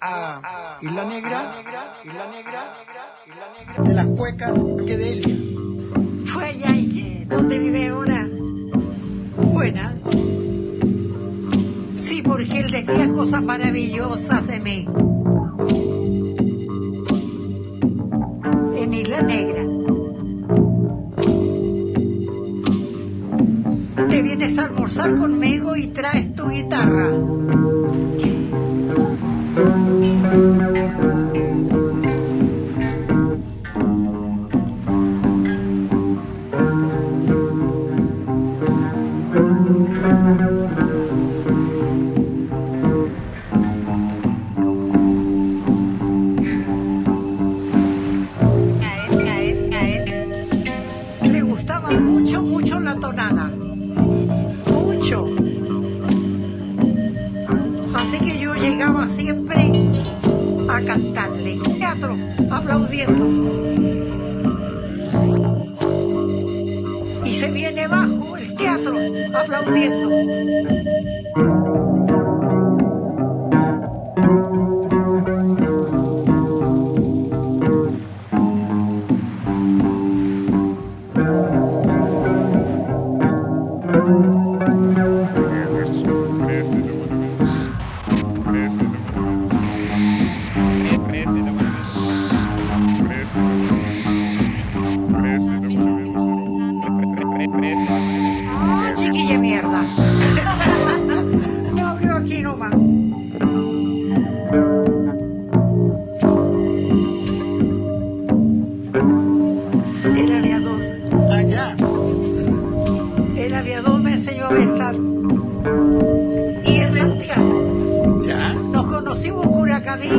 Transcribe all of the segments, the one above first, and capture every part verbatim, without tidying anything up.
a Isla Negra, Isla Negra, Isla Negra, de las cuecas que de Elia. Fue allá eh, donde vive ahora. Buena. Sí, porque él decía cosas maravillosas de mí. En Isla Negra. Te vienes a almorzar conmigo y traes tu guitarra. A él, a él le gustaba mucho, mucho la tonada. Mucho. Así que yo llegaba siempre a cantarle. Teatro, aplaudiendo. Y se viene bajo el teatro, aplaudiendo. Chiquilla mierda. No abrió aquí nomás. El aviador. Allá. El aviador me enseñó a besar. Y en Santiago. Ya. Nos conocimos en Curacaví.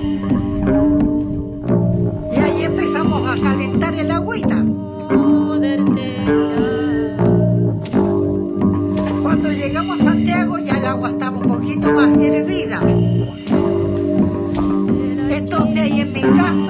Y ahí empezamos a calentar el agüita. Cuando llegamos a Santiago ya el agua estaba un poquito más hervida. Entonces ahí en mi casa